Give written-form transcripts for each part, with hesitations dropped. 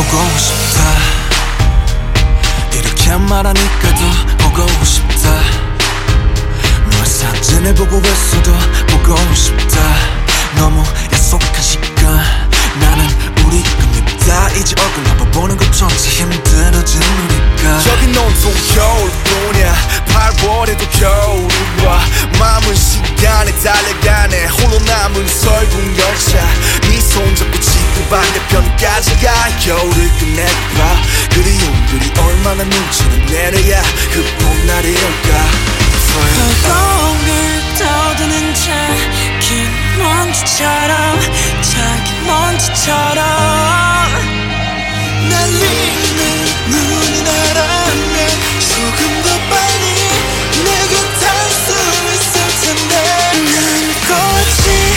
보고 싶다. 이렇게 말하니까 더 보고 싶다. 너의 사진을 보고 있어도 보고 싶다. 너무 약속한 시간 나는 우리가 밉다. 이제 얼굴 한번 보는 것조차 힘들어진 우리가. 저긴 온통 겨울뿐이야. 8월에도 겨울이 와. 마음은 시간에 달려가네. 홀로 남은 설국 열차. 네 손잡고 지구 반대편까지 가. 겨울을 끝내봐. 그리움들이 얼마나 눈치를 내려야 그 봄날이 올까. 거울을 떠드는 작은 먼지처럼 작은 먼지처럼 날리는 눈이 날아내. 조금 더 빨리 내게 닿을 수 있을 텐데. 난 꽃이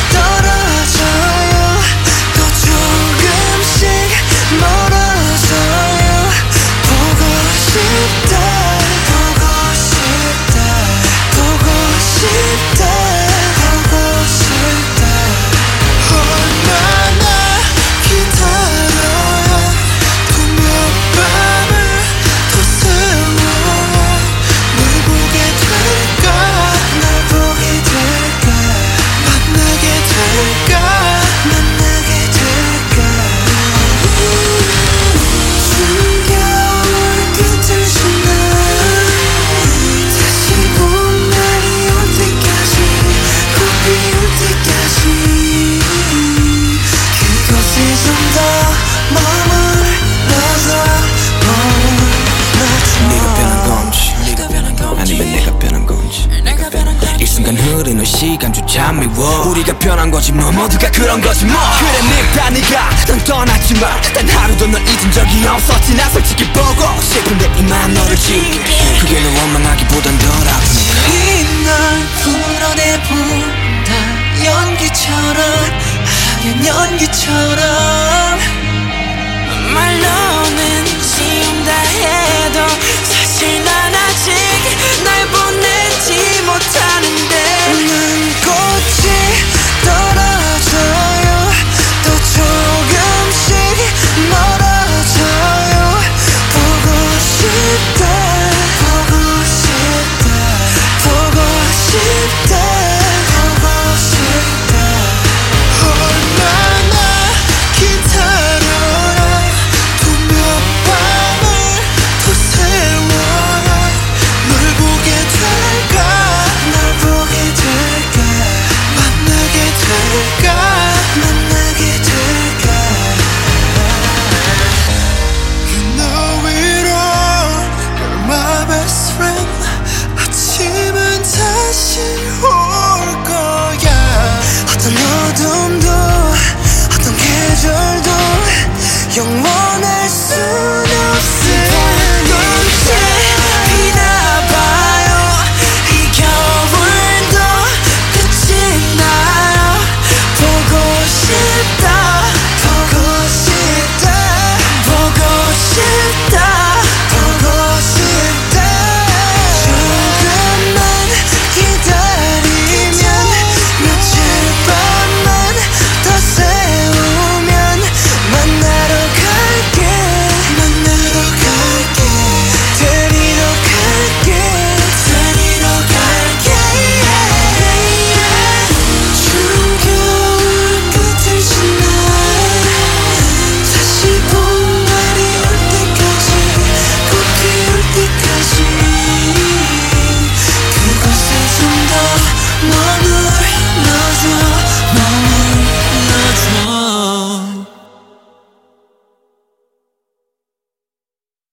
떨어져요. 또 조금씩 멀어져요. 보고 싶다. 얼마나 기다려야 또 몇 밤을 더 세워야 널 보게 될까. 날 보게 될까. 만나게 될까. 만나게 될까. 숨겨올 끝을 지나 다시 봄날이 올 때까지 꽃 피울 때까지 그곳에 좀 더 머물러서. 아니면 내가 변한 건지. 이 순간 흐르는 시간조차 미워. 우리가 변한 거지 뭐. 모두가 그런 거지 뭐. 그래 밉다 네가 넌 떠났지만 단 하루도 널 잊은 적이 없었지. 나 솔직히 보고 싶은데 이만 너를 지울게. 그게 널 원망하기보단 덜 아프니까. 이날 풀어내본다. 연기처럼 하얀 연기처럼